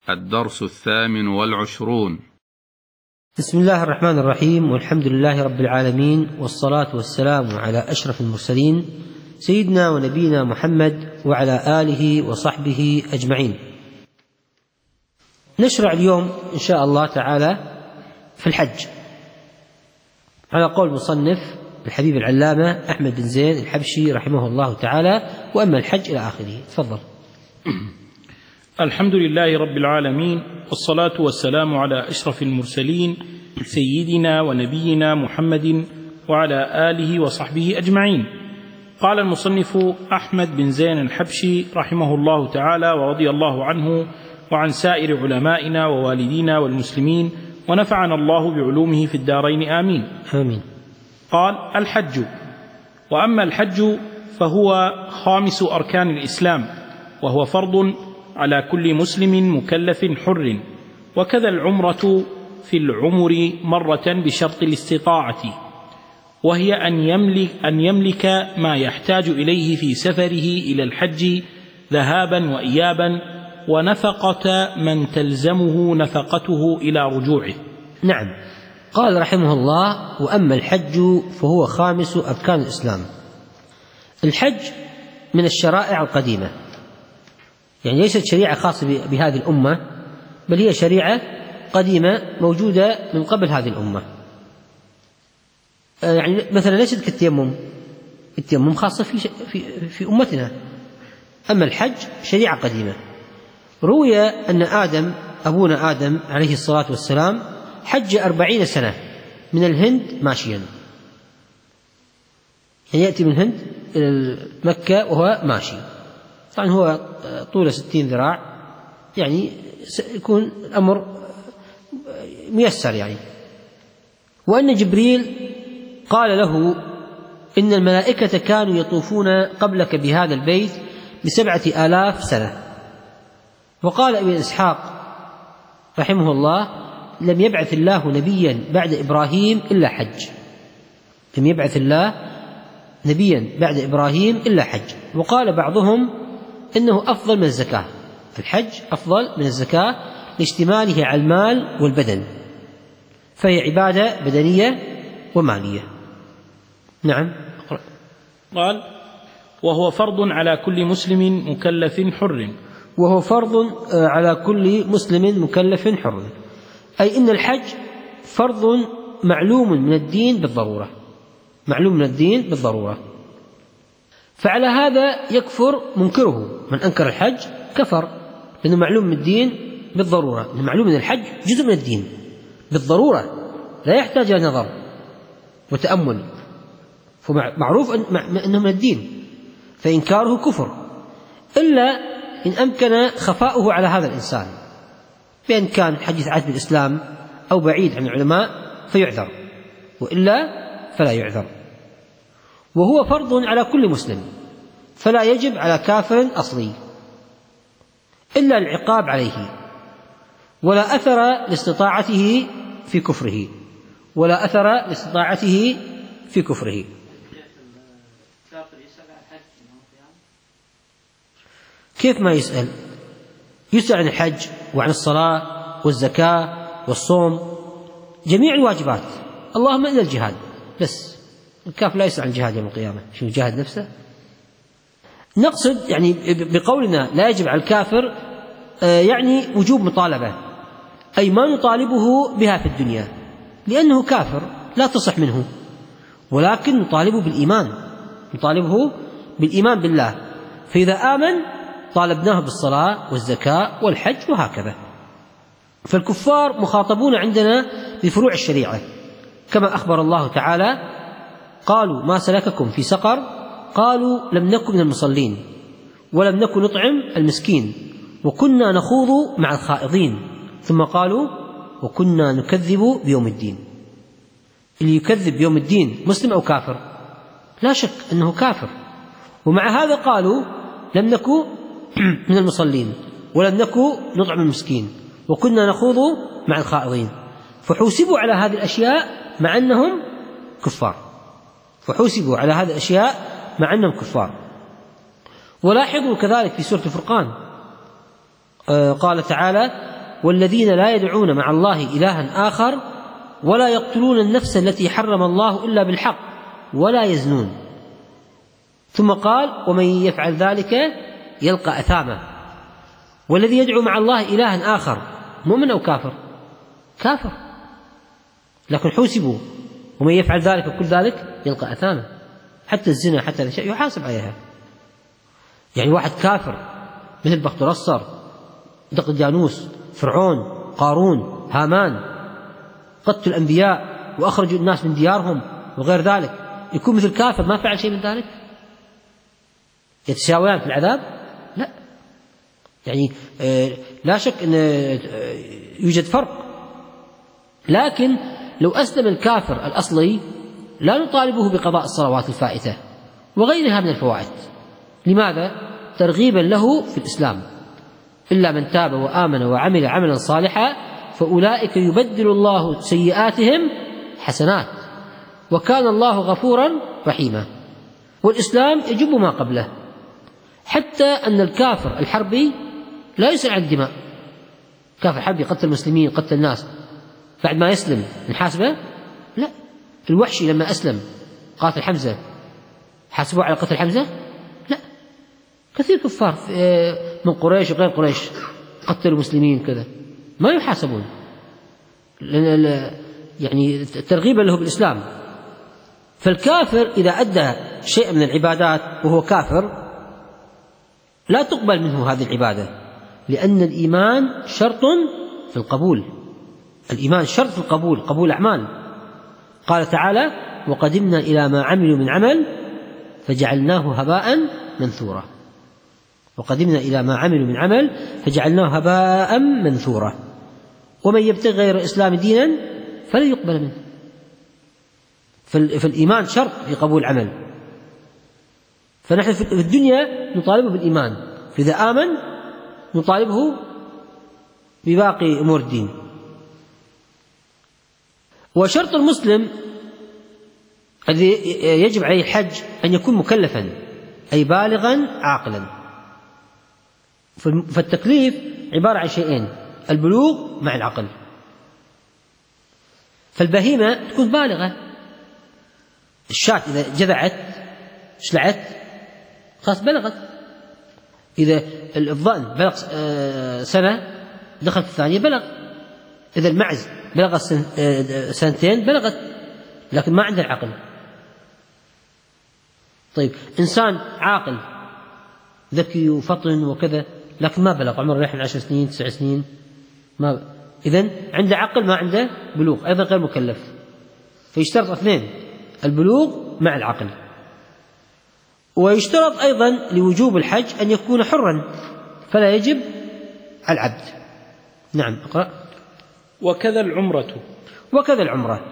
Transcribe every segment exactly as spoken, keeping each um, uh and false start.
الدرس الثامن والعشرون. بسم الله الرحمن الرحيم، والحمد لله رب العالمين، والصلاة والسلام على أشرف المرسلين سيدنا ونبينا محمد وعلى آله وصحبه أجمعين. نشرع اليوم إن شاء الله تعالى في الحج على قول المصنف الحبيب العلامة أحمد بن زين الحبشي رحمه الله تعالى. وأما الحج إلى آخره. تفضل. الحمد لله رب العالمين، والصلاة والسلام على أشرف المرسلين سيدنا ونبينا محمد وعلى آله وصحبه أجمعين. قال المصنف أحمد بن زين الحبشي رحمه الله تعالى ورضي الله عنه وعن سائر علمائنا ووالدينا والمسلمين، ونفعنا الله بعلومه في الدارين آمين. آمين. قال: الحج. وأما الحج فهو خامس أركان الإسلام، وهو فرض على كل مسلم مكلف حر، وكذا العمرة في العمر مرة بشرط الاستطاعة، وهي أن يملك, أن يملك ما يحتاج إليه في سفره إلى الحج ذهابا وإيابا، ونفقة من تلزمه نفقته إلى رجوعه. نعم. قال رحمه الله: وأما الحج فهو خامس أركان الإسلام. الحج من الشرائع القديمة، يعني ليست شريعة خاصة بهذه الأمة، بل هي شريعة قديمة موجودة من قبل هذه الأمة. يعني مثلا ليست كالتيمم، التيمم خاصة في, في, في أمتنا. أما الحج شريعة قديمة. روي أن آدم أبونا آدم عليه الصلاة والسلام حج أربعين سنة من الهند ماشيا، يعني يأتي من الهند إلى مكة وهو ماشي. طبعا هو طول ستين ذراع، يعني يكون الأمر ميسر يعني. وأن جبريل قال له: إن الملائكة كانوا يطوفون قبلك بهذا البيت بسبعة آلاف سنة. وقال ابن إسحاق رحمه الله: لم يبعث الله نبيا بعد إبراهيم إلا حج. لم يبعث الله نبيا بعد إبراهيم إلا حج. وقال بعضهم إنه أفضل من الزكاة، الحج أفضل من الزكاة لاشتماله على المال والبدن، فهي عبادة بدنية ومالية. نعم. قال: وهو فرض على كل مسلم مكلف حر. وهو فرض على كل مسلم مكلف حر، أي إن الحج فرض معلوم من الدين بالضرورة، معلوم من الدين بالضرورة. فعلى هذا يكفر منكره، من أنكر الحج كفر، لأنه معلوم من الدين بالضرورة. لأنه معلوم من الحج جزء من الدين بالضرورة، لا يحتاج إلى نظر وتأمل، فمعروف أنه من الدين، فإنكاره كفر، إلا إن أمكن خفاؤه على هذا الإنسان، بأن كان حديث عهد بالإسلام أو بعيد عن العلماء فيعذر، وإلا فلا يعذر. وهو فرض على كل مسلم، فلا يجب على كافر أصلي إلا العقاب عليه، ولا أثر لاستطاعته في كفره، ولا أثر لاستطاعته في كفره. كيف ما يسأل؟ يسأل عن الحج وعن الصلاة والزكاة والصوم، جميع الواجبات، اللهم إلا الجهاد بس. الكافر لا يسأل عن الجهاد يوم القيامة، شو يجاهد نفسه؟ نقصد يعني بقولنا لا يجب على الكافر يعني وجوب مطالبة، أي ما نطالبه بها في الدنيا لأنه كافر لا تصح منه، ولكن نطالبه بالإيمان، نطالبه بالإيمان بالله. فإذا آمن طالبناه بالصلاة والزكاة والحج وهكذا. فالكفار مخاطبون عندنا بفروع الشريعة، كما أخبر الله تعالى: قالوا ما سلككم في سقر؟ قالوا لم نكن من المصلين ولم نكن نطعم المسكين وكنا نخوض مع الخائضين، ثم قالوا وكنا نكذب بيوم الدين. اللي يكذب بيوم الدين مسلم أو كافر؟ لا شك أنه كافر. ومع هذا قالوا لم نكن من المصلين ولم نكن نطعم المسكين وكنا نخوض مع الخائضين، فحوسبوا على هذه الأشياء مع أنهم كفار، فحوسبوا على هذه الأشياء مع أنهم كفار. ولاحظوا كذلك في سورة الفرقان قال تعالى: والذين لا يدعون مع الله إلها آخر ولا يقتلون النفس التي حرم الله إلا بالحق ولا يزنون. ثم قال ومن يفعل ذلك يلقى أثاما. والذي يدعو مع الله إلها آخر مؤمن أو كافر؟ كافر، لكن حوسبوا ومن يفعل ذلك وكل ذلك يلقى أثاما. حتى الزنا حتى الأشياء يحاسب عليها. يعني واحد كافر مثل بخترصر، دقيانوس، فرعون، قارون، هامان، قتلوا الأنبياء وأخرجوا الناس من ديارهم وغير ذلك، يكون مثل كافر ما فعل شيء من ذلك؟ يتساويان في العذاب؟ لا. يعني لا شك أن يوجد فرق، لكن لو أسلم الكافر الأصلي لا نطالبه بقضاء الصلوات الفائتة وغيرها من الفوائد. لماذا؟ ترغيبا له في الإسلام. إلا من تاب وآمن وعمل عملا صالحا فأولئك يبدل الله سيئاتهم حسنات وكان الله غفورا رحيما. والإسلام يجب ما قبله، حتى أن الكافر الحربي لا يسأل عن الدماء. كافر حربي قتل المسلمين، قتل الناس، بعد ما يسلم نحاسبه؟ لا. الوحشي لما أسلم قاتل حمزة حاسبوه على قتل حمزة؟ لا. كثير كفار من قريش وغير قريش قتلوا المسلمين كذا ما يحاسبون، لأن يعني ترغيبا له بالإسلام. فالكافر إذا أدى شيء من العبادات وهو كافر لا تقبل منه هذه العبادة، لأن الإيمان شرط في القبول. الإيمان شرط في القبول، قبول أعمال. قال تعالى وقدمنا إلى ما عملوا من عمل فجعلناه هباء منثورا. وقدمنا إلى ما عملوا من عمل فجعلناه هباء منثورا. ومن يبتغي غير الإسلام دينا فلن يقبل منه. فالإيمان شرط في قبول العمل. فنحن في الدنيا نطالبه بالإيمان، فإذا آمن نطالبه بباقي أمور الدين. وشرط المسلم الذي يجب عليه الحج أن يكون مكلفا أي بالغا عاقلا. فالتكليف عبارة عن شيئين: البلوغ مع العقل. فالبهيمة تكون بالغة، الشاة إذا جذعت شلعت خلاص بلغت. إذا الضأن بلغ سنة دخل في الثانية بلغ. إذا المعز بلغ سنتين بلغت، لكن ما عنده العقل. طيب إنسان عاقل ذكي وفطن وكذا لكن ما بلغ، عمره يحن عشر سنين تسع سنين ما، إذن عنده عقل ما عنده بلوغ، أيضا غير مكلف. فيشترط اثنين: البلوغ مع العقل. ويشترط أيضا لوجوب الحج أن يكون حرا فلا يجب على العبد. نعم اقرأ. وكذا العمرة. وكذا العمرة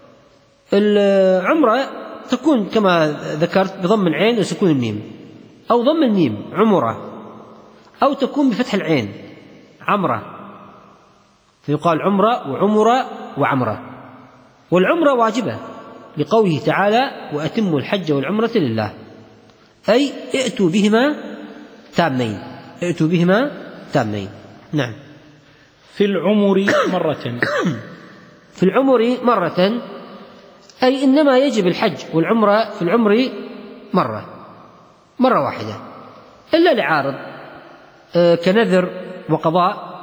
العمرة تكون كما ذكرت بضم العين وسكون الميم، أو ضم الميم عمرة، أو تكون بفتح العين عمرة، فيقال عمرة وعمرة وعمرة. والعمرة واجبة لقوله تعالى وأتموا الحج والعمرة لله، أي ائتوا بهما تامين، ائتوا بهما تامين. نعم. في العمر مرة. في العمر مرة أي إنما يجب الحج والعمرة في العمر مرة مرة واحدة، إلا لعارض كنذر وقضاء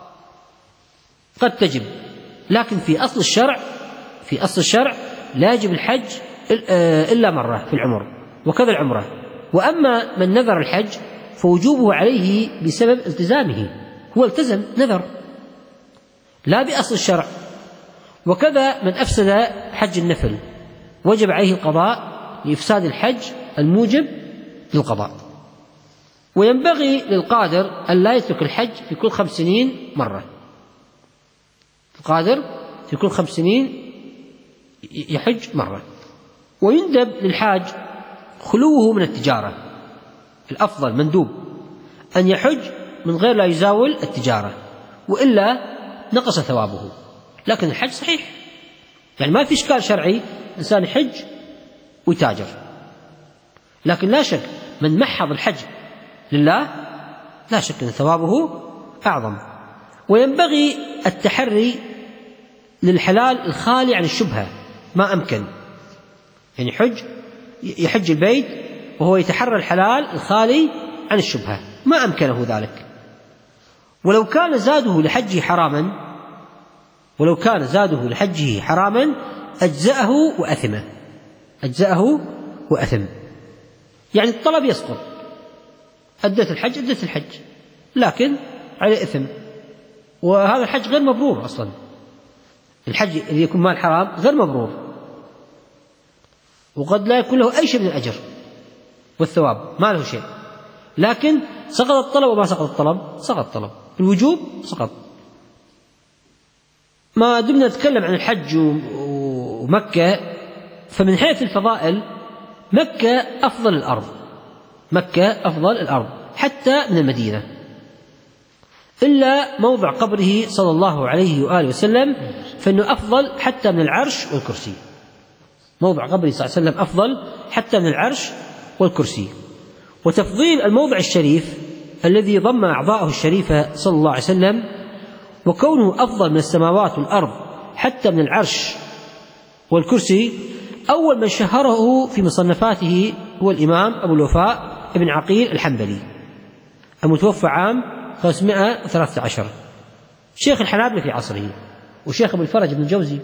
قد تجب، لكن في أصل الشرع في أصل الشرع لا يجب الحج إلا مرة في العمر، وكذا العمرة. وأما من نذر الحج فوجوبه عليه بسبب التزامه، هو التزم نذر لا بأصل الشرع. وكذا من أفسد حج النفل وجب عليه القضاء لإفساد الحج الموجب للقضاء. وينبغي للقادر أن لا يترك الحج في كل خمس سنين مرة. القادر في كل خمس سنين يحج مرة. ويندب للحاج خلوه من التجارة، الأفضل مندوب أن يحج من غير لا يزاول التجارة، وإلا نقص ثوابه. لكن الحج صحيح، يعني ما في إشكال شرعي إنسان يحج ويتاجر، لكن لا شك من محض الحج لله لا شك أن ثوابه أعظم. وينبغي التحري للحلال الخالي عن الشبهة ما أمكن، يعني حج يحج البيت وهو يتحرى الحلال الخالي عن الشبهة ما أمكنه ذلك. ولو كان زاده لحجه حراما ولو كان زاده لحجه حراما أجزأه وأثمه أجزأه وأثم، يعني الطلب يسقط، أدت الحج أدت الحج لكن عليه إثم، وهذا الحج غير مبرور أصلا. الحج اللي يكون مال حرام غير مبرور، وقد لا يكون له أي شيء من الأجر والثواب، ما له شيء، لكن سقط الطلب وما سقط الطلب سقط الطلب، الوجوب سقط. ما دمنا نتكلم عن الحج ومكة، فمن حيث الفضائل مكة أفضل الأرض، مكة أفضل الأرض حتى من المدينة، إلا موضع قبره صلى الله عليه وآله وسلم فإنه أفضل حتى من العرش والكرسي. موضع قبره صلى الله عليه وسلم أفضل حتى من العرش والكرسي. وتفضيل الموضع الشريف الذي ضم أعضاءه الشريفة صلى الله عليه وسلم وكونه أفضل من السماوات والأرض حتى من العرش والكرسي، أول من شهره في مصنفاته هو الإمام أبو الوفاء ابن عقيل الحنبلي المتوفى عام خمسمائة وثلاثة عشر، شيخ الحنابلة في عصره، وشيخ ابن الفرج بن الجوزي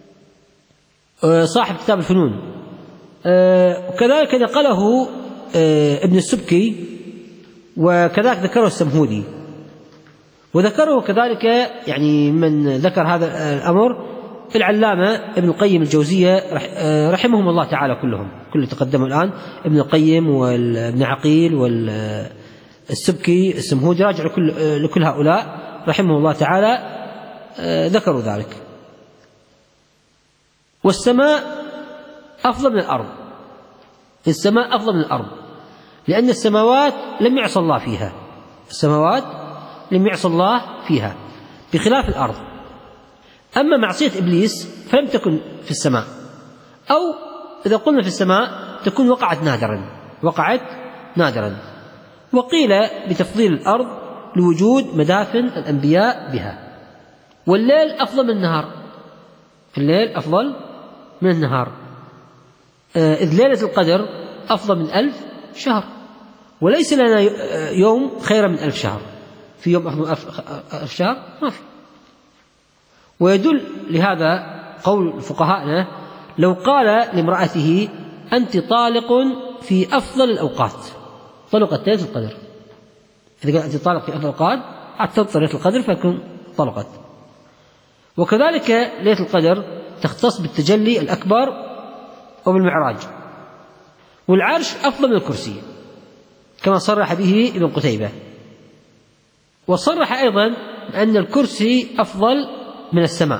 صاحب كتاب الفنون، وكذلك نقله ابن السبكي، وكذلك ذكره السمهودي، وذكره كذلك يعني من ذكر هذا الأمر العلامة ابن القيم الجوزية رحمهم الله تعالى كلهم، كل تقدموا الآن، ابن القيم وابن عقيل والسبكي السمهودي، راجع لكل, لكل هؤلاء رحمهم الله تعالى ذكروا ذلك. والسماء أفضل من الأرض، السماء أفضل من الأرض، لأن السماوات لم يعصى الله فيها، السماوات لم يعصى الله فيها بخلاف الأرض. أما معصية إبليس فلم تكن في السماء، أو إذا قلنا في السماء تكون وقعت نادرا وقعت نادرا وقيل بتفضيل الأرض لوجود مدافن الأنبياء بها. والليل أفضل من النهار، الليل أفضل من النهار، إذ ليلة القدر أفضل من ألف شهر، وليس لنا يوم خير من ألف شهر، في يوم أفضل من ألف شهر ما في. ويدل لهذا قول فقهاءنا لو قال لامرأته أنت طالق في أفضل الأوقات، طلقت ليلة القدر، إذا قال أنت طالق في أفضل الأوقات أعتبر ليلة القدر فيكون طلقت. وكذلك ليلة القدر تختص بالتجلي الأكبر وبالمعراج. والعرش أفضل من الكرسي كما صرح به ابن قتيبة، وصرح أيضا أن الكرسي أفضل من السماء،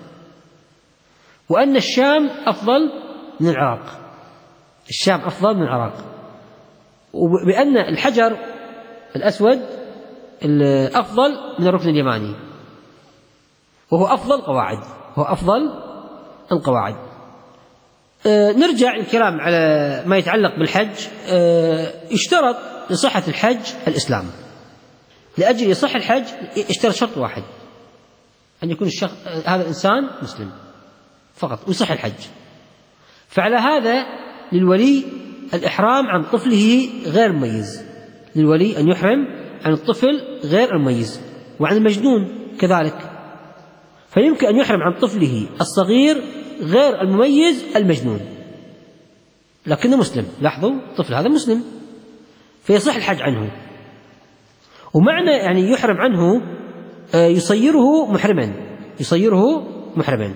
وأن الشام أفضل من العراق، الشام أفضل من العراق، وبأن الحجر الأسود أفضل من الركن اليماني، وهو أفضل قواعد هو أفضل القواعد. أه نرجع الكلام على ما يتعلق بالحج. أه يشترط لصحة الحج الإسلام، لأجل يصح الحج يشترط شرط واحد، أن يكون الشخص هذا الإنسان مسلم فقط ويصح الحج. فعلى هذا للولي الإحرام عن طفله غير مميز، للولي أن يحرم عن الطفل غير المميز، وعن المجنون كذلك، فيمكن أن يحرم عن طفله الصغير غير المميز المجنون لكنه مسلم، لاحظوا الطفل هذا مسلم فيصح الحج عنه. ومعنى يعني يحرم عنه يصيره محرما، يصيره محرما،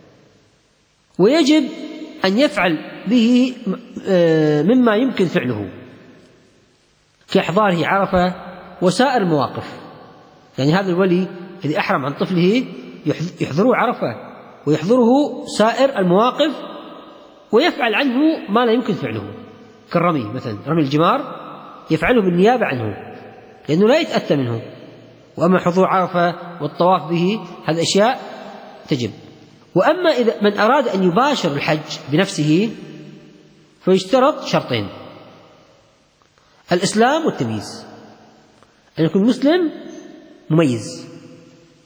ويجب أن يفعل به مما يمكن فعله كإحضاره عرفة وسائر المواقف. يعني هذا الولي الذي أحرم عن طفله يحضره عرفة ويحضره سائر المواقف، ويفعل عنه ما لا يمكن فعله كالرمي مثلا، رمي الجمار يفعله بالنيابة عنه لأنه لا يتأتى منه. وأما حضور عرفة والطواف به هذه أشياء تجب. وأما إذا من أراد أن يباشر الحج بنفسه فيشترط شرطين: الإسلام والتمييز، أن يكون مسلم مميز،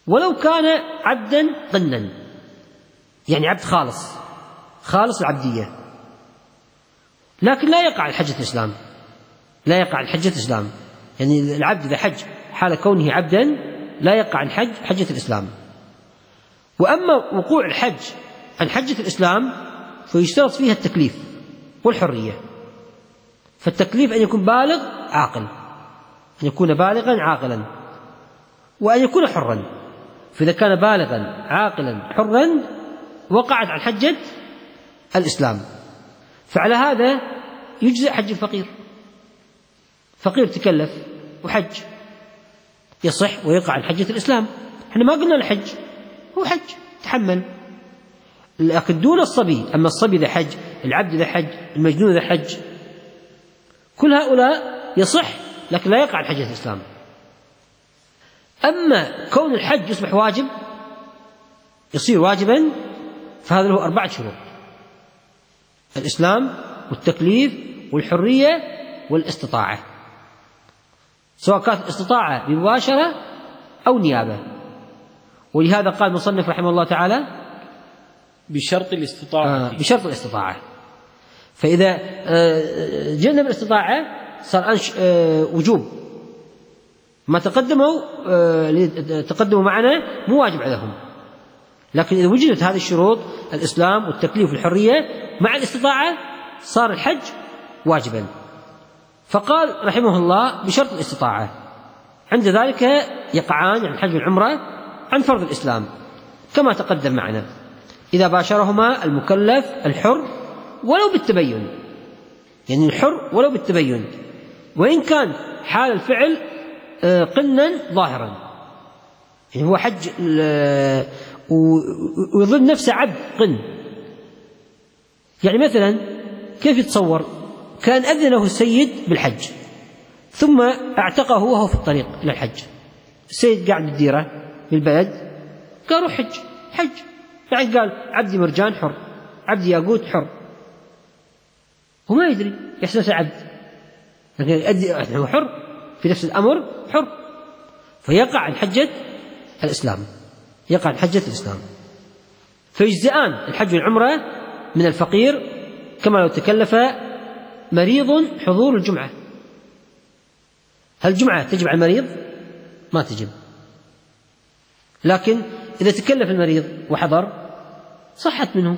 ولو كان عبدا قنا، يعني عبد خالص خالص العبدية، لكن لا يقع عن حجة الإسلام، لا يقع عن حجة الإسلام، يعني العبد إذا حج حال كونه عبدا لا يقع عن حج حجة الإسلام. وأما وقوع الحج عن حجة الإسلام فيشترط فيها التكليف والحرية. فالتكليف أن يكون بالغ عاقل، أن يكون بالغا عاقلا، وأن يكون حرا. فإذا كان بالغا عاقلا حرا وقعت عن حجة الإسلام. فعلى هذا يجزئ حج الفقير، فقير تكلف وحج يصح ويقع عن حجة الإسلام. احنا ما قلنا الحج هو حج تحمل، لكن دون الصبي. أما الصبي إذا حج، العبد إذا حج، المجنون إذا حج، كل هؤلاء يصح لكن لا يقع عن حجة الإسلام. أما كون الحج يصبح واجب، يصير واجبا، فهذا له أربعة شروط: الإسلام والتكليف والحرية والاستطاعة، سواء كانت الاستطاعة بمباشرة أو نيابة. ولهذا قال المصنف رحمه الله تعالى بشرط الاستطاعة. آه بشرط الاستطاعة. فإذا آه جنب الاستطاعة صار أنش آه وجوب، ما تقدموا آه تقدموا معنا مو واجب عليهم. لكن إذا وجدت هذه الشروط الإسلام والتكليف والحرية مع الاستطاعة صار الحج واجبا. فقال رحمه الله بشرط الاستطاعة، عند ذلك يقعان عن الحج والعمرة عن فرض الإسلام كما تقدم معنا، إذا باشرهما المكلف الحر ولو بالتبين، يعني الحر ولو بالتبين، وإن كان حال الفعل قنا ظاهرا، يعني هو حج ويظن نفسه عبد قن. يعني مثلا كيف يتصور؟ كان أذن له السيد بالحج ثم اعتقه وهو في الطريق إلى الحج، السيد قاعد بالديرة بالبلد قال روح حج حج، يعني قال عبدي مرجان حر، عبدي ياقوت حر، هو ما يدري يحسن عبد، لكن هو حر في نفس الأمر حر، فيقع عن حجة الإسلام، يقع عن حجة الإسلام. فيجزئان الحج والعمرة من الفقير كما لو تكلف مريض حضور الجمعة. هل الجمعة تجب على المريض؟ ما تجب، لكن إذا تكلف المريض وحضر صحت منه.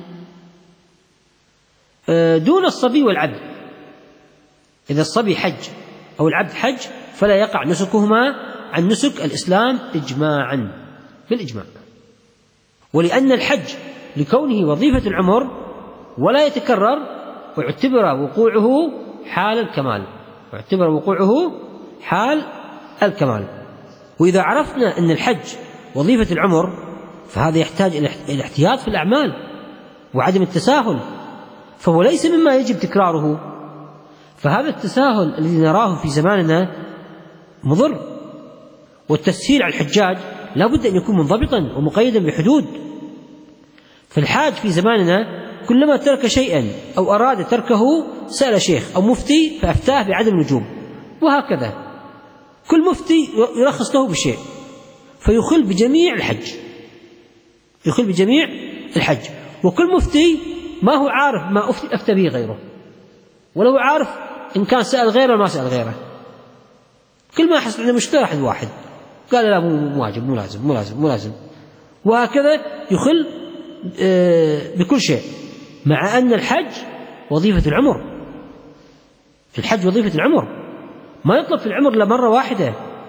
دون الصبي والعبد، إذا الصبي حج أو العبد حج فلا يقع نسكهما عن نسك الإسلام إجماعا بالإجماع. ولأن الحج لكونه وظيفة العمر ولا يتكرر واعتبر وقوعه حال الكمال، واعتبر وقوعه حال الكمال. وإذا عرفنا أن الحج وظيفة العمر فهذا يحتاج إلى الاحتياط في الأعمال وعدم التساهل، فهو ليس مما يجب تكراره. فهذا التساهل الذي نراه في زماننا مضر، والتسهيل على الحجاج لا بد أن يكون منضبطا ومقيدا بحدود. فالحاج في زماننا كلما ترك شيئا أو أراد تركه سأل شيخ أو مفتي فأفتاه بعدم الوجوب، وهكذا كل مفتي يرخص له بشيء فيخل بجميع الحج، يخل بجميع الحج. وكل مفتي ما هو عارف ما أفتى به غيره، ولو عارف إن كان سأل غيره وما سأل غيره، كل ما حصل عنده مشكلة واحد واحد قال لا مو واجب مو لازم مو لازم مو لازم، وهكذا يخل بكل شيء. مع أن الحج وظيفة العمر، الحج وظيفة العمر، ما يطلب في العمر إلا مرة واحدة،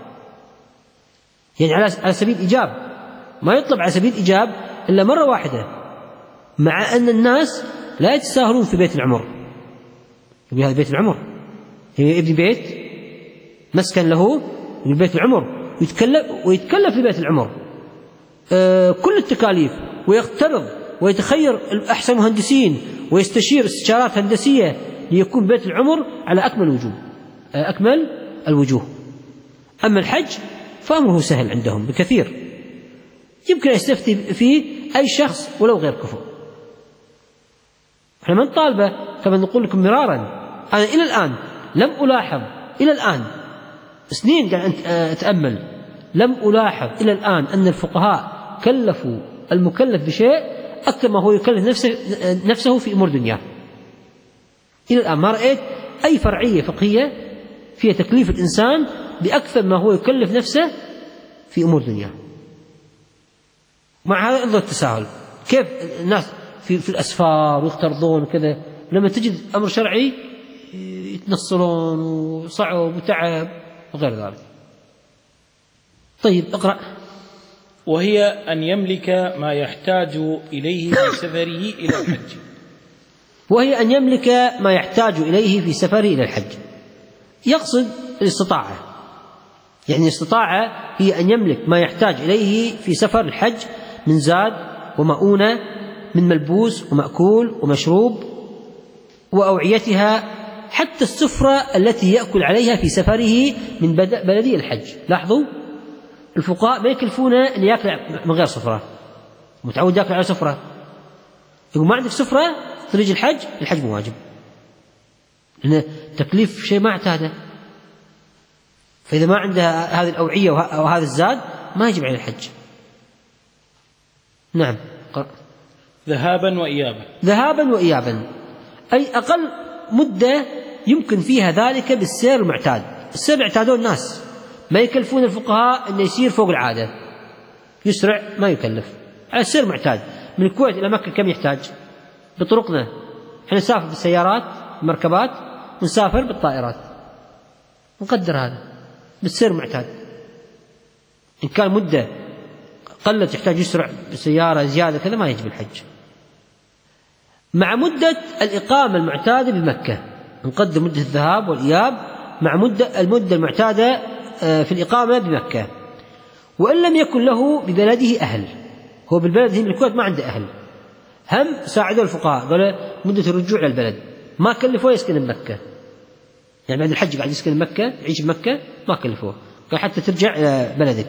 يعني على سبيل إيجاب، ما يطلب على سبيل إيجاب إلا مرة واحدة. مع أن الناس لا يتساهلون في بيت العمر، يقول هذا بيت العمر، يبني بيت مسكن له من بيت العمر ويتكلف ويتكلف في بيت العمر آه كل التكاليف، ويقترض ويتخير أحسن مهندسين ويستشير استشارات هندسية ليكون بيت العمر على أكمل وجوه آه أكمل الوجوه. أما الحج فأمره سهل عندهم بكثير، يمكن يستفتي فيه أي شخص ولو غير كفؤ. احنا من طالبه كما نقول لكم مرارا، أنا إلى الآن لم ألاحظ إلى الآن سنين قاعد أتأمل لم ألاحظ إلى الآن أن الفقهاء كلفوا المكلف بشيء أكثر ما هو يكلف نفسه, نفسه في أمور دنياه. إلى الآن ما رأيت أي فرعية فقهية فيها تكليف الإنسان بأكثر ما هو يكلف نفسه في أمور دنياه. مع هذا انظر التساهل كيف الناس في, في الأسفار ويقترضون وكذا، لما تجد أمر شرعي يتنصلون وصعب وتعب وغير ذلك. طيب اقرأ. وهي أن يملك ما يحتاج إليه في سفره إلى الحج. وهي أن يملك ما يحتاج إليه في سفره إلى الحج، يقصد الاستطاعة، يعني الاستطاعة هي أن يملك ما يحتاج إليه في سفر الحج من زاد ومؤونة، من ملبوس ومأكول ومشروب وأوعيتها، حتى السفرة التي يأكل عليها في سفره من بلدي الحج. لاحظوا الفقهاء ما يكلفونه أن يأكل من غير سفرة، متعود يأكل على سفرة، يقول ما عندك سفرة طريق الحج، الحج مو واجب، لأن تكليف شيء ما اعتاده، فإذا ما عندها هذه الأوعية وهذا الزاد ما يجب عليه الحج. نعم. ذهابا وإيابا. ذهابا وإيابا أي أقل مدة يمكن فيها ذلك بالسير المعتاد. السير اعتادون الناس، ما يكلفون الفقهاء أن يسير فوق العادة، يسرع ما يكلف على السير معتاد. من الكويت إلى مكة كم يحتاج بطرقنا؟ احنا نسافر بالسيارات مركبات ونسافر بالطائرات، نقدر هذا بالسير معتاد. إن كان مدة قلت يحتاج يسرع بسيارة زيادة كذا ما يجب الحج. مع مدة الإقامة المعتادة بمكة، نقدر مدة الذهاب والإياب مع مدة المدة المعتادة في الإقامة بمكة. وإن لم يكن له ببلده أهل، هو بالبلد هنا الكويت ما عنده أهل، هم ساعدوا الفقهاء قالوا مدة الرجوع للبلد ما كلفوه يسكن بمكة، يعني بعد الحج قاعد يسكن بمكة يعيش بمكة ما كلفوه، قال حتى ترجع إلى بلدك.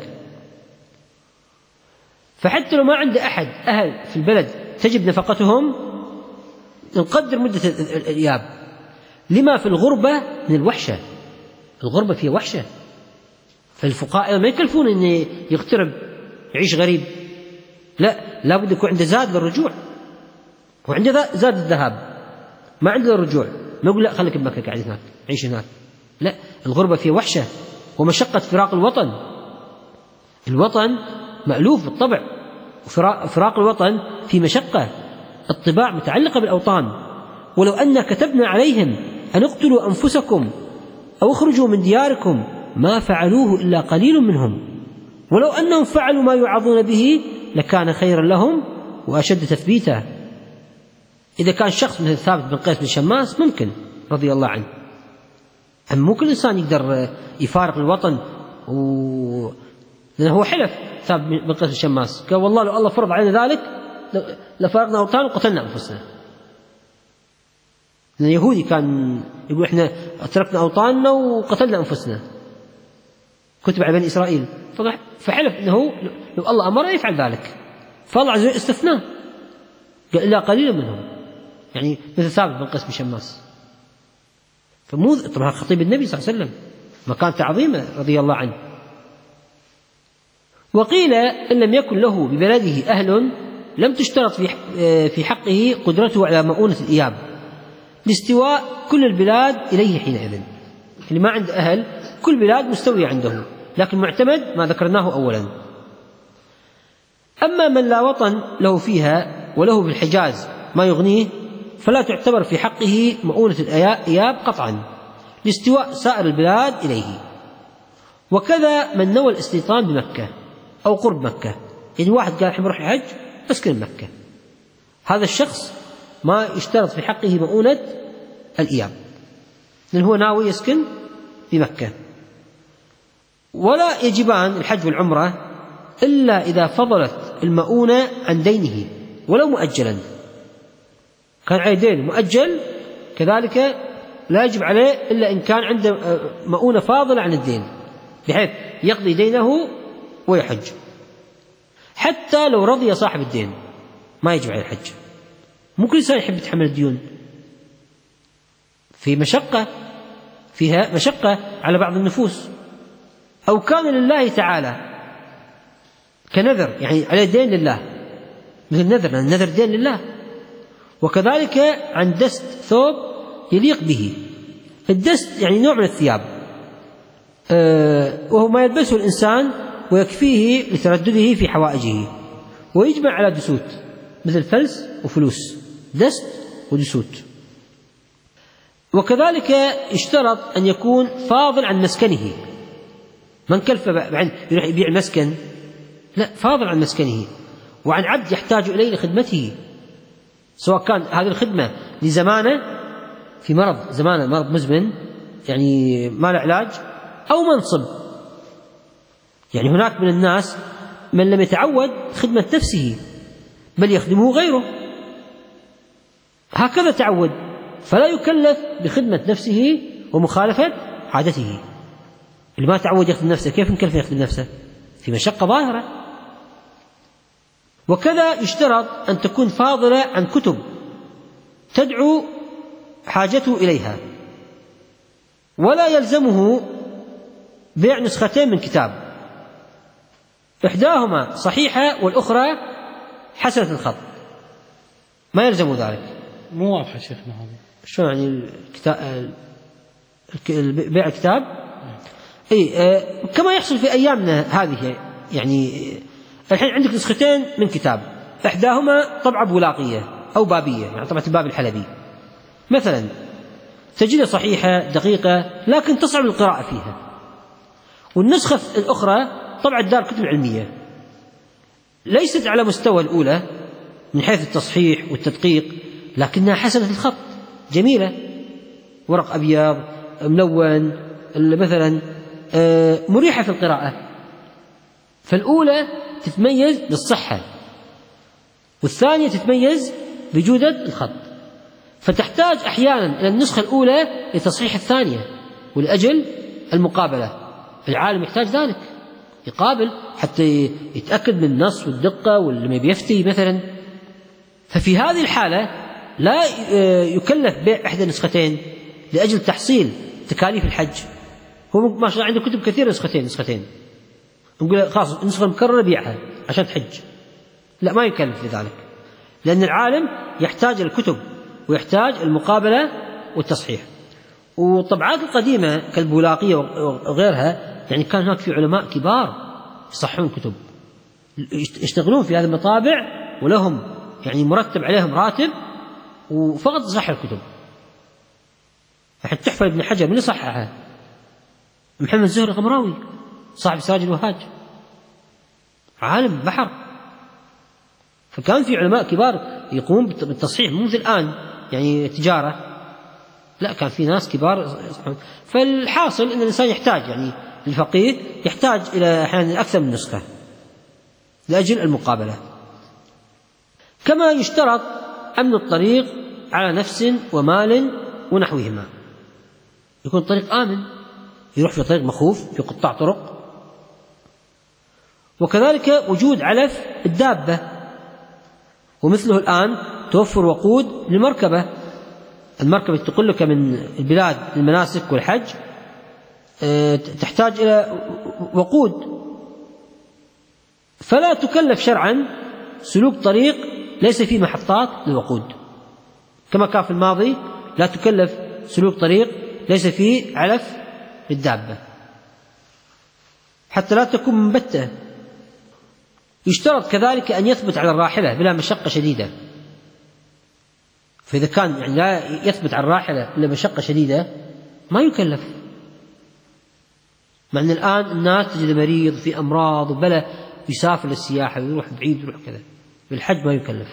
فحتى لو ما عنده أحد أهل في البلد تجب نفقتهم، نقدر مدة الإياب لما في الغربة من الوحشة. الغربة فيها وحشة، فالفقهاء ما يكلفون أن يغترب يعيش غريب، لا لابد يكون عنده زاد للرجوع، وعنده زاد الذهاب ما عنده الرجوع، ما يقول لا خليك بمكة قاعد هناك عيش هناك، لا الغربة فيها وحشة ومشقة فراق الوطن. الوطن مألوف بالطبع، وفراق الوطن في مشقة، الطباع متعلقة بالأوطان. ولو أن كتبنا عليهم أن اقتلوا أنفسكم أو اخرجوا من دياركم ما فعلوه إلا قليل منهم، ولو أنهم فعلوا ما يوعظون به لكان خيرا لهم وأشد تثبيتا. إذا كان شخص مثل ثابت بن قيس بن شماس ممكن رضي الله عنه، أما مو كل إنسان يقدر يفارق الوطن و... لأنه هو حلف ثابت بن قيس بن شماس قال والله لو الله فرض علينا ذلك لفارقنا أوطان وقتلنا أنفسنا. لأن يهودي كان يقول إحنا تركنا أوطاننا وقتلنا أنفسنا، كتب على بني إسرائيل، فحلف أنه لو الله أمر يفعل ذلك، فالله عز وجل استثناه قال إلا قليلا منهم، يعني مثل ثابت بن قيس بن شماس. فمو طبعا خطيب النبي صلى الله عليه وسلم مكانته عظيمة رضي الله عنه. وقيل إن لم يكن له ببلده أهل لم تشترط في حقه قدرته على مؤونة الإياب لاستواء كل البلاد إليه حينئذ. اللي ما عنده أهل كل بلاد مستوية عنده، لكن معتمد ما ذكرناه أولا. أما من لا وطن له فيها وله بالحجاز ما يغنيه فلا تعتبر في حقه مؤونة الإياب قطعا لاستواء سائر البلاد إليه. وكذا من نوى الاستيطان بمكة أو قرب مكة، يعني واحد قال الحين بروح الحج أسكن مكة، هذا الشخص ما يشترط في حقه مؤونة الإياب لأن هو ناوي يسكن بمكة. ولا يجبان الحج والعمرة إلا إذا فضلت المؤونة عن دينه ولو مؤجلا، كان عليه دين مؤجل كذلك لا يجب عليه إلا إن كان عنده مؤونة فاضلة عن الدين بحيث يقضي دينه ويحج. حتى لو رضي صاحب الدين ما يجب عليه الحج، مو كل إنسان يحب يتحمل الديون، في مشقة فيها مشقة على بعض النفوس. أو كان لله تعالى كنذر، يعني عليه دين لله، مثل نذر، لأن النذر دين لله. وكذلك عن دست ثوب يليق به. الدست يعني نوع من الثياب، أه وهو ما يلبسه الإنسان ويكفيه لتردده في حوائجه، ويجمع على دسوت مثل فلس وفلوس، دست ودسوت. وكذلك اشترط أن يكون فاضل عن مسكنه، من كلف بعد يروح يبيع المسكن، لا، فاضل عن مسكنه، وعن عبد يحتاج إليه لخدمته، سواء كان هذه الخدمة لزمانه في مرض، زمانه مرض مزمن يعني ما له علاج، أو منصب. يعني هناك من الناس من لم يتعود خدمة نفسه بل يخدمه غيره، هكذا تعود، فلا يكلف بخدمة نفسه ومخالفة عادته. اللي ما تعود يخدم نفسه كيف نكلف يخدم نفسه؟ في مشقة ظاهرة. وكذا يشترط أن تكون فاضلة عن كتب تدعو حاجته إليها، ولا يلزمه بيع نسختين من كتاب، إحداهما صحيحة والأخرى حسنة الخط، ما يلزم ذلك. مو واضح شيخنا هذا. شو يعني الكتاب بيع الكتاب؟ أي آه كما يحصل في أيامنا هذه. يعني الحين عندك نسختين من كتاب، إحداهما طبعة بولاقية أو بابية، يعني طبعة الباب الحلبي مثلا، تجدها صحيحة دقيقة لكن تصعب القراءة فيها. والنسخة الأخرى طبعة دار الكتب العلمية، ليست على مستوى الأولى من حيث التصحيح والتدقيق، لكنها حسنة الخط، جميلة، ورق أبيض ملون مثلا، مريحة في القراءة. فالأولى تتميز بالصحة، والثانية تتميز بجودة الخط، فتحتاج أحيانا إلى النسخة الأولى لتصحيح الثانية ولأجل المقابلة. العالم يحتاج ذلك، يقابل حتى يتأكد من النص والدقة واللي بيفتي مثلا. ففي هذه الحالة لا يكلف بيع إحدى نسختين لأجل تحصيل تكاليف الحج. هو ما شاء الله عنده كتب كثيرة، نسختين نسختين نقول خلاص النسخة المكررة بيعها عشان تحج، لا، ما يكلف لذلك، لأن العالم يحتاج الكتب ويحتاج المقابلة والتصحيح. والطبعات القديمة كالبولاقية وغيرها، يعني كان هناك في علماء كبار يصححون كتب، يشتغلون في هذه المطابع ولهم يعني مرتب عليهم راتب وفقط تصحح الكتب. التحفة ابن حجر من اللي صححها؟ محمد الزهري الغمراوي صاحب سراج الوهاج، عالم بحر. فكان في علماء كبار يقومون بالتصحيح، مو مثل الآن يعني تجارة، لا، كان في ناس كبار. فالحاصل أن الإنسان يحتاج، يعني الفقيه يحتاج إلى أحيانا أكثر من نسخة لأجل المقابلة. كما يشترط أمن الطريق على نفس ومال ونحوهما، يكون الطريق آمن، يروح في طريق مخوف في قطاع طرق. وكذلك وجود علف الدابة، ومثله الآن توفر وقود للمركبة، المركبة تقلك من البلاد للمناسك والحج تحتاج إلى وقود، فلا تكلف شرعا سلوك طريق ليس فيه محطات للوقود، كما كان في الماضي لا تكلف سلوك طريق ليس فيه علف للدابة حتى لا تكون منبتة. يشترط كذلك أن يثبت على الراحلة بلا مشقة شديدة، فإذا كان يعني لا يثبت على الراحلة بلا مشقة شديدة ما يكلف. مع أن الآن الناس تجد مريض في أمراض وبلا يسافر للسياحة ويروح بعيد ويروح كذا، بالحج ما يكلف.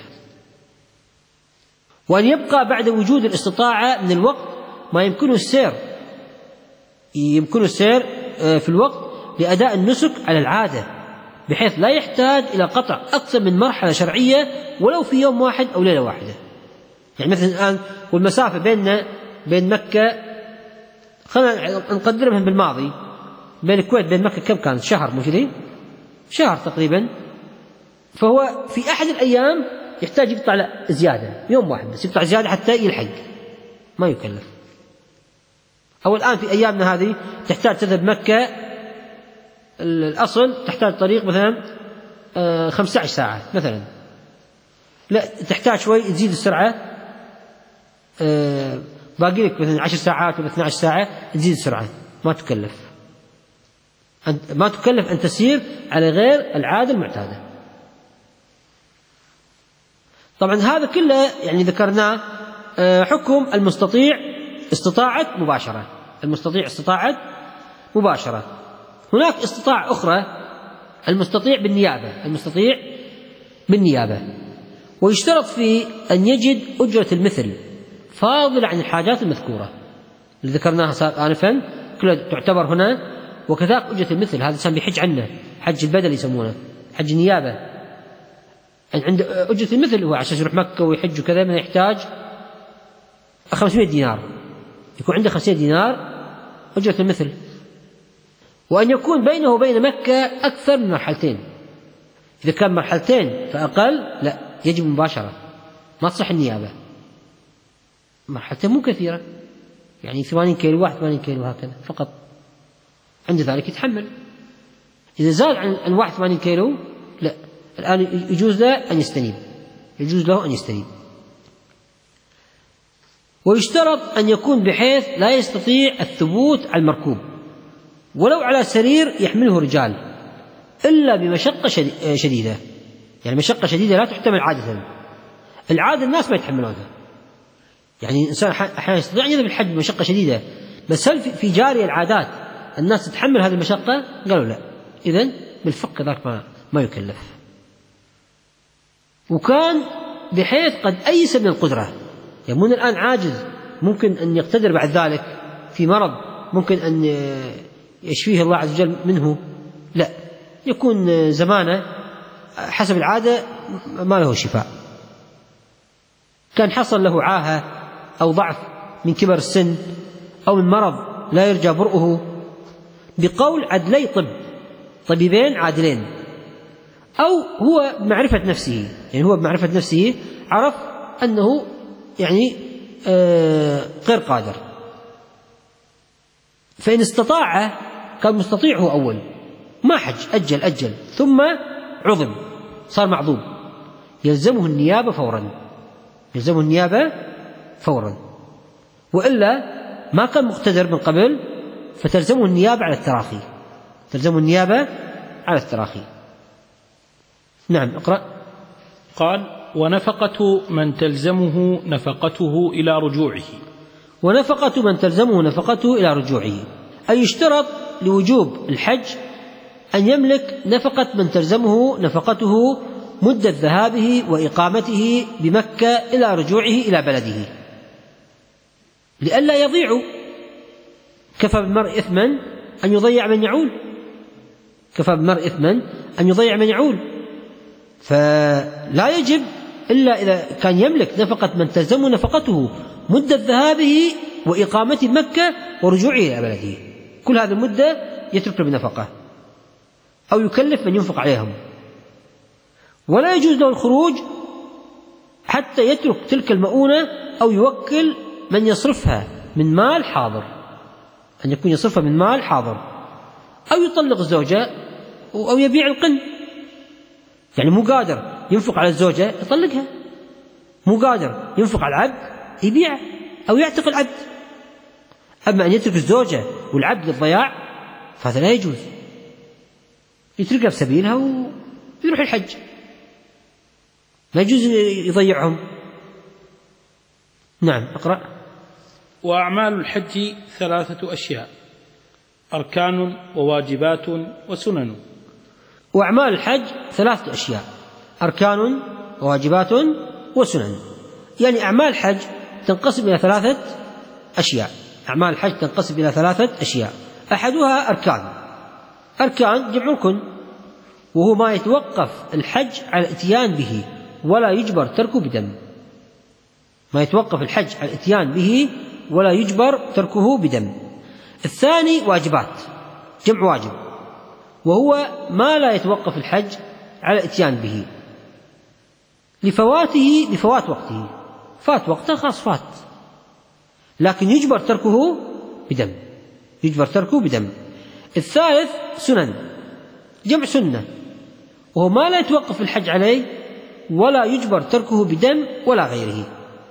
وأن يبقى بعد وجود الاستطاعة من الوقت ما يمكنه السير، يمكنه السير في الوقت لأداء النسك على العادة، بحيث لا يحتاج إلى قطع أكثر من مرحلة شرعية ولو في يوم واحد أو ليلة واحدة. يعني مثلا الآن والمسافة بيننا بين مكة، خلينا نقدرها بالماضي، بين الكويت بين مكة كم كان؟ شهر، مو كذي؟ شهر تقريبا. فهو في أحد الأيام يحتاج يقطع لا زيادة، يوم واحد بس يقطع زيادة حتى يلحق، ما يكلف. أو الآن في أيامنا هذه تحتاج تذهب مكة، الأصل تحتاج طريق مثلا خمسة عشر ساعة مثلا، لا تحتاج شوي تزيد السرعة، باقي لك مثلا عشر ساعات ولا اثنتي عشرة ساعة تزيد السرعة، ما تكلف ما تكلف أن تسير على غير العادة المعتادة. طبعا هذا كله يعني ذكرناه حكم المستطيع استطاعت مباشرة، المستطيع استطاعت مباشرة. هناك استطاعة أخرى المستطيع بالنيابة، المستطيع بالنيابة، ويشترط فيه أن يجد أجرة المثل فاضلة عن الحاجات المذكورة اللي ذكرناها آنفا، كلها تعتبر هنا. وكذلك أجرة المثل، هذا الإنسان بيحج عنه حج البدل يسمونه، حج النيابة، يعني عند أجرة المثل هو عشان يروح مكة ويحج وكذا ما يحتاج خمسمائة دينار، يكون عنده خمسين دينار أجرة المثل، وأن يكون بينه وبين مكة أكثر من مرحلتين. إذا كان مرحلتين فأقل لا يجب مباشرة، ما تصح النيابة. مرحلتين مو كثيرة، يعني ثمانين كيلو واحد ثمانين كيلو هكذا فقط، عند ذلك يتحمل. إذا زاد عن واحد ثمانين كيلو لا، الآن يجوز له أن يستنيب، يجوز له أن يستنيب. ويشترط أن يكون بحيث لا يستطيع الثبوت على المركوب ولو على سرير يحمله رجال إلا بمشقة شديدة، يعني مشقة شديدة لا تحتمل عادة، العادة الناس ما يتحملونها. يعني الإنسان أحيانا يستطيع أن يذهب الحج بمشقة شديدة، بس هل في جاري العادات الناس تتحمل هذه المشقة؟ قالوا لا، إذن بالفق ذاك ما, ما يكلف. وكان بحيث قد أيس من القدرة، يكون يعني الآن عاجز ممكن أن يقتدر بعد ذلك في مرض ممكن أن يشفيه الله عز وجل منه، لا، يكون زمانه حسب العادة ما له شفاء. كان حصل له عاهة أو ضعف من كبر السن أو من مرض لا يرجى برؤه، بقول عدلي طب، طبيبين عادلين، أو هو بمعرفة نفسه، يعني هو بمعرفة نفسه عرف أنه يعني آه غير قادر، فإن استطاع كان مستطيع هو أول ما حج، أجل أجل ثم عظم صار معذوب، يلزمه النيابة فورا، يلزمه النيابة فورا، وإلا ما كان مقتدر من قبل فتلزمه النيابة على التراخي، تلزمه النيابة على التراخي. نعم اقرأ. قال: ونفقة من تلزمه نفقته إلى رجوعه. ونفقة من تلزمه نفقته إلى رجوعه، أي يشترط لوجوب الحج أن يملك نفقة من تلزمه نفقته مدة ذهابه وإقامته بمكة إلى رجوعه إلى بلده، لئلا يضيع. كفى بالمرء إثما أن يضيع من يعول، كفى بالمرء إثما أن يضيع من يعول، فلا يجب إلا إذا كان يملك نفقة من تلزمه نفقته مدة ذهابه وإقامته بمكة ورجوعه إلى بلده، كل هذه المدة يترك له بنفقة أو يكلف من ينفق عليهم. ولا يجوز له الخروج حتى يترك تلك المؤونة أو يوكل من يصرفها من مال حاضر، أن يكون يصرفها من مال حاضر، أو يطلق الزوجة أو يبيع القن، يعني مو قادر ينفق على الزوجة يطلقها، مو قادر ينفق على العبد يبيع أو يعتق العبد. أما أن يترك الزوجة والعبد للضياع فهذا لا يجوز، يتركها في سبيلها ويروح الحج، لا يجوز يضيعهم. نعم اقرأ. وأعمال الحج ثلاثة أشياء: أركان وواجبات وسنن. وأعمال الحج ثلاثة أشياء: أركان وواجبات وسنن، يعني أعمال الحج تنقسم إلى ثلاثة أشياء. أعمال الحج تنقسم إلى ثلاثة أشياء: أحدها أركان، أركان جمع ركن، وهو ما يتوقف الحج على الاتيان به ولا يجبر تركه بدم، ما يتوقف الحج على الاتيان به ولا يجبر تركه بدم. الثاني واجبات، جمع واجب، وهو ما لا يتوقف الحج على الاتيان به لفواته بفوات وقته، فات وقته خاص فات، لكن يجبر تركه بدم، يجبر تركه بدم. الثالث سنن، جمع سنة، وهو ما لا يتوقف الحج عليه ولا يجبر تركه بدم ولا غيره.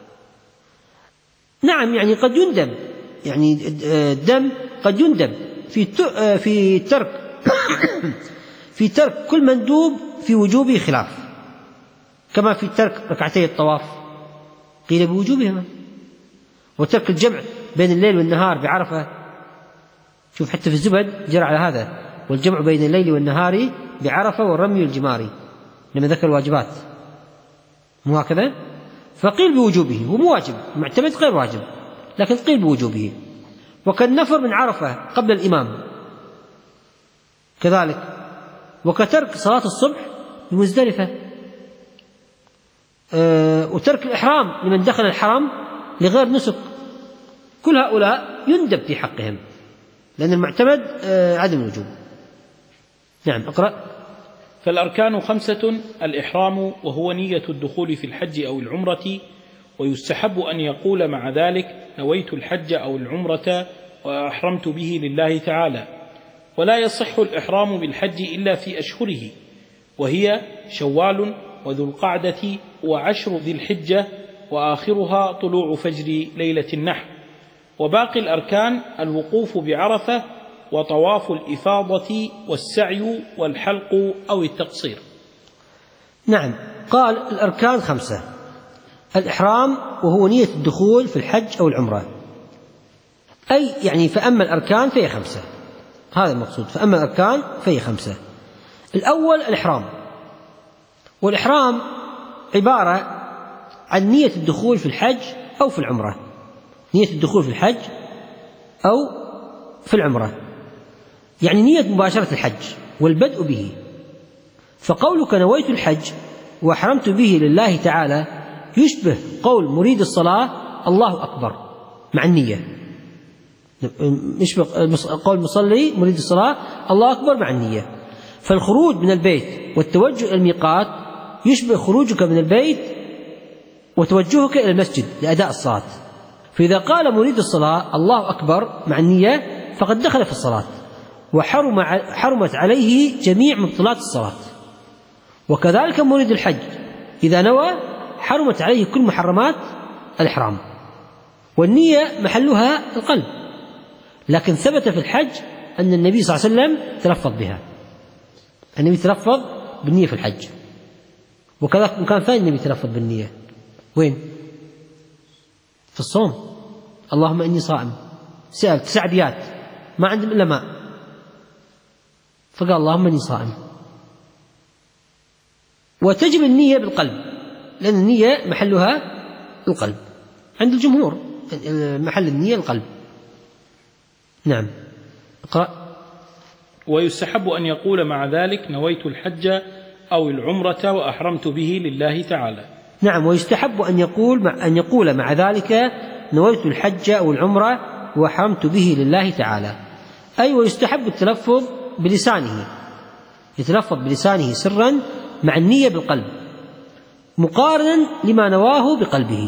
نعم يعني قد يندم، يعني الدم قد يندم في في ترك في ترك كل مندوب في وجوبه خلاف، كما في ترك ركعتي الطواف قيل بوجوبهما، وترك الجمع بين الليل والنهار بعرفة، شوف حتى في الزبد جرى على هذا، والجمع بين الليل والنهار بعرفة والرمي والجمار لما ذكر الواجبات، مو هكذا؟ فقيل بوجوبه، هو مو واجب، معتمد غير واجب لكن قيل بوجوبه. وكالنفر من عرفة قبل الإمام كذلك، وكترك صلاة الصبح بمزدلفة، أه وترك الإحرام لمن دخل الحرم لغير نسك، كل هؤلاء يندب في حقهم لأن المعتمد أه عدم الوجوب. نعم اقرأ. فالأركان خمسة: الإحرام وهو نية الدخول في الحج أو العمرة، ويستحب أن يقول مع ذلك نويت الحج أو العمرة وأحرمت به لله تعالى. ولا يصح الإحرام بالحج إلا في أشهره، وهي شوال وذو القعدة وعشر ذي الحجة، وآخرها طلوع فجر ليلة النحر. وباقي الأركان الوقوف بعرفة وطواف الإفاضة والسعي والحلق أو التقصير. نعم، قال الأركان خمسة: الإحرام وهو نية الدخول في الحج أو العمرة، أي يعني فأما الأركان فهي خمسة، هذا المقصود، فأما الأركان فهي خمسة. الأول الإحرام، والإحرام عبارة عن نية الدخول في الحج أو في العمرة، نية الدخول في الحج أو في العمرة، يعني نية مباشرة الحج والبدء به. فقولك نويت الحج وأحرمت به لله تعالى يشبه قول مريد الصلاة الله أكبر مع النية، يشبه قول المصلي مريد الصلاة الله أكبر مع النية. فالخروج من البيت والتوجه إلى الميقات يشبه خروجك من البيت وتوجهك إلى المسجد لأداء الصلاة. فإذا قال مريد الصلاة الله أكبر مع النية فقد دخل في الصلاة وحرم حرمت عليه جميع مبطلات الصلاة. وكذلك مريد الحج إذا نوى حرمت عليه كل محرمات الإحرام، والنية محلها القلب، لكن ثبت في الحج أن النبي صلى الله عليه وسلم تلفظ بها، النبي تلفظ بالنية في الحج. وكذلك مكان ثاني النبي تلفظ بالنية، وين؟ في الصوم، اللهم إني صائم، سأل تسع أبيات ما عندهم إلا ماء فقال اللهم إني صائم. وتجب النية بالقلب لأن النية محلها القلب عند الجمهور، محل النية القلب. نعم اقرأ. ويستحب أن يقول مع ذلك نويت الحج أو العمرة وأحرمت به لله تعالى. نعم، ويستحب أن يقول مع أن يقول مع ذلك نويت الحج أو العمرة وأحرمت به لله تعالى، أي ويستحب التلفظ بلسانه، يتلفظ بلسانه سرا مع النية بالقلب مقارنا لما نواه بقلبه.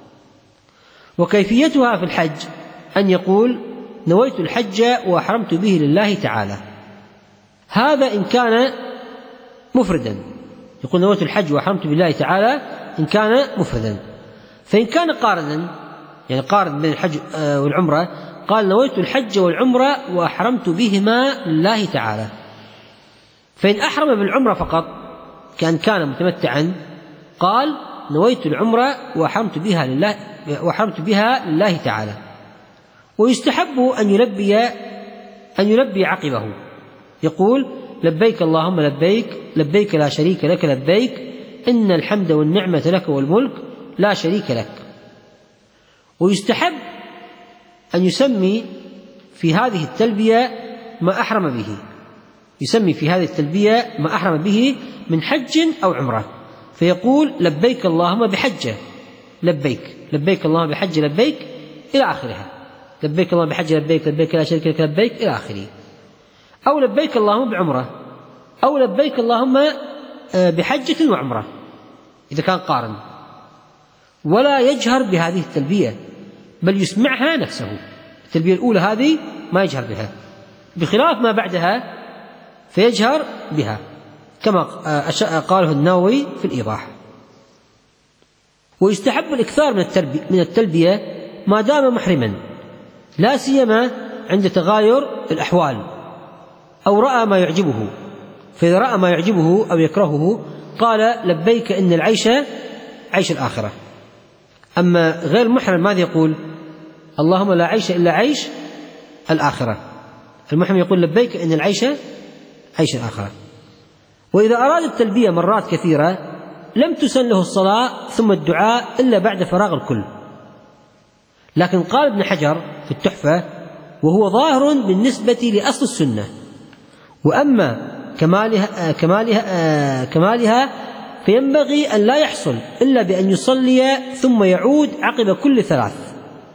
وكيفيتها في الحج أن يقول نويت الحج وأحرمت به لله تعالى، هذا إن كان مفردا، يقول نويت الحج وأحرمت بالله تعالى إن كان مفردا. فإن كان قارنا، يعني قارن بين الحج والعمرة، قال نويت الحج والعمرة وأحرمت بهما لله تعالى. فإن أحرم بالعمرة فقط كأن كان متمتعا قال نويت العمرة وأحرمت بها لله وأحرمت بها لله تعالى. ويستحب أن يلبي أن يلبي عقبه، يقول لبيك اللهم لبيك لبيك لا شريك لك لبيك إن الحمد والنعمة لك والملك لا شريك لك. ويستحب أن يسمي في هذه التلبية ما أحرم به، يسمي في هذه التلبية ما أحرم به من حج أو عمرة، فيقول لبيك اللهم بحجة لبيك لبيك اللهم بحج لبيك إلى آخرها، لبيك اللهم بحج لبيك لبيك لا شريك لك لبيك إلى آخره. أو لبيك اللهم بعمرة، أو لبيك اللهم بحجة وعمرة إذا كان قارن. ولا يجهر بهذه التلبية بل يسمعها نفسه، التلبية الأولى هذه ما يجهر بها، بخلاف ما بعدها فيجهر بها. كما قاله النووي في الإيضاح. ويستحب الإكثار من التلبية ما دام محرما، لا سيما عند تغاير الأحوال أو رأى ما يعجبه، فإذا رأى ما يعجبه أو يكرهه قال لبيك إن العيش عيش الآخرة. أما غير المحرم ماذا يقول؟ اللهم لا عيش إلا عيش الآخرة. المحرم يقول لبيك إن العيش عيش الآخرة. وإذا أراد التلبية مرات كثيرة لم تسن له الصلاة ثم الدعاء إلا بعد فراغ الكل. لكن قال ابن حجر في التحفة وهو ظاهر بالنسبة لأصل السنة، وأما كمالها, كمالها, كمالها فينبغي أن لا يحصل إلا بأن يصلي ثم يعود عقب كل ثلاث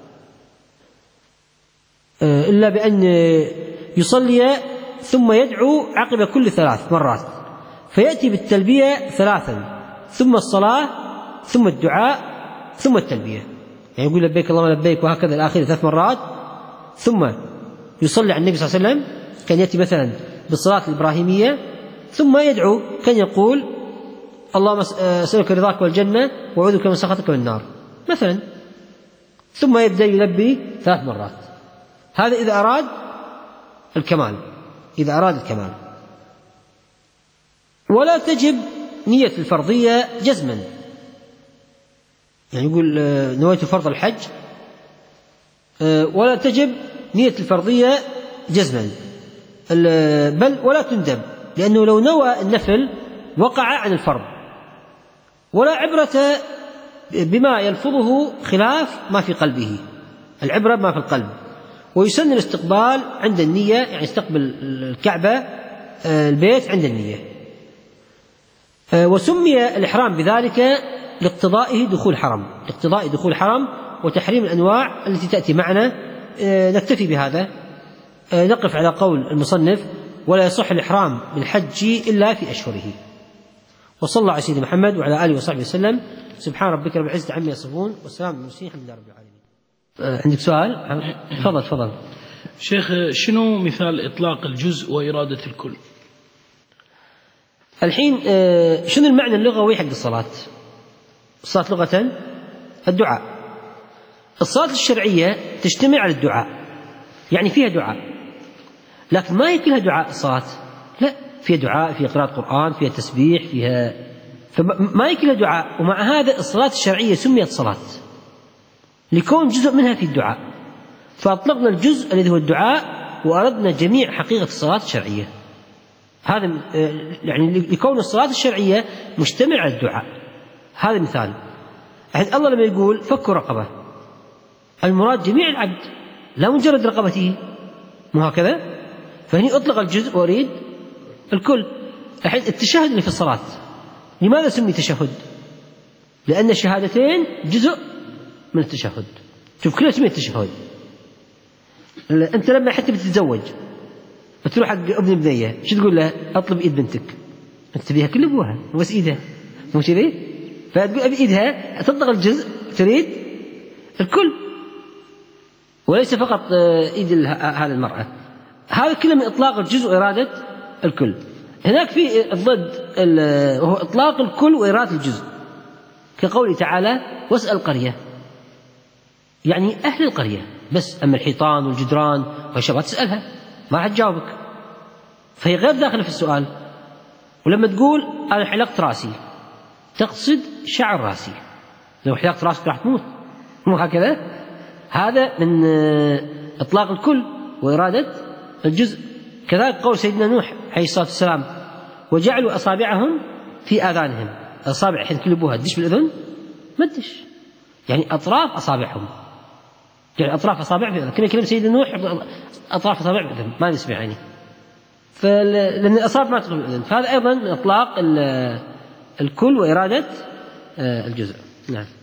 إلا بأن يصلي ثم يدعو عقب كل ثلاث مرات، فيأتي بالتلبية ثلاثا ثم الصلاة ثم الدعاء ثم التلبية، يعني يقول لبيك اللهم لبيك وهكذا الآخر ثلاث مرات، ثم يصلي على النبي صلى الله عليه وسلم، كان يأتي مثلا بالصلاة الإبراهيمية ثم يدعو، كان يقول اللهم أسألك رضاك والجنة وأعوذ بك من سخطك والنار مثلا، ثم يبدأ يلبي ثلاث مرات. هذا إذا أراد الكمال، إذا أراد الكمال. ولا تجب نية الفرضية جزما، يعني يقول نويت فرض الحج، ولا تجب نية الفرضية جزما، بل ولا تندب، لأنه لو نوى النفل وقع عن الفرض. ولا عبرة بما يلفظه خلاف ما في قلبه، العبرة ما في القلب. ويسن الاستقبال عند النية، يعني يستقبل الكعبة البيت عند النية. وسمي الإحرام بذلك لاقتضائه دخول حرم، لاقتضاء دخول حرم وتحريم الأنواع التي تأتي معنا. نكتفي بهذا، نقف على قول المصنف ولا يصح الإحرام بالحج إلا في أشهره. وصلى الله على سيدنا محمد وعلى آله وصحبه وسلم. سبحان ربك رب العزة عما يصفون والسلام على المرسلين الحمد لله رب العالمين. عندك سؤال؟ تفضل تفضل. شيخ، شنو مثال إطلاق الجزء وإرادة الكل؟ الحين شنو المعنى اللغوي حق الصلاة؟ الصلاة لغة الدعاء. الصلاة الشرعية تجتمع على الدعاء، يعني فيها دعاء، لكن ما هي كلها دعاء الصلاة، لا، فيها دعاء، فيها قراءة قرآن، فيها تسبيح، فيها، فما هي كلها دعاء. ومع هذا الصلاة الشرعية سميت صلاة لكون جزء منها في الدعاء، فأطلقنا الجزء الذي هو الدعاء وأردنا جميع حقيقة الصلاة الشرعية. هذا يعني لكون الصلاة الشرعية مجتمع على الدعاء. هذا مثال. أحد الله لما يقول فك رقبة، المراد جميع العبد لا مجرد رقبته، مو هكذا؟ فهني أطلق الجزء وأريد الكل. الحين التشهد اللي في الصلاة لماذا سمي تشهد؟ لأن الشهادتين جزء من التشهد. شوف كلها اسمها التشهد. أنت لما حتى بتتزوج بتروح حق ابن بنية شو تقول له؟ أطلب إيد بنتك، أنت تبيها كل أبوها بس إيدها، مو كذي؟ فتقول أبي إيدها، تطلق الجزء تريد الكل، وليس فقط إيد هذه المرأة. هذا كله من إطلاق الجزء وإرادة الكل. هناك في الضد وهو إطلاق الكل وإرادة الجزء، كقوله تعالى واسأل القرية، يعني أهل القرية بس، أما الحيطان والجدران والشباب تسألها ما راح تجاوبك، فهي غير داخلة في السؤال. ولما تقول أنا حلقت راسي تقصد شعر راسي، لو حلقت راسك راح تموت، مو هكذا؟ هذا من إطلاق الكل وإرادة الجزء. كذلك قول سيدنا نوح عليه الصلاة والسلام وجعلوا أصابعهم في آذانهم، أصابع حين كل أبوها تدش بالأذن ما تدش، يعني أطراف أصابعهم، يعني أطراف أصابع في الأذن، كما كلام سيدنا نوح أطراف أصابع في الأذن ما نسمع يعني، لأن الأصابع ما تدخل الأذن. فهذا أيضا من إطلاق الكل وإرادة الجزء. نعم.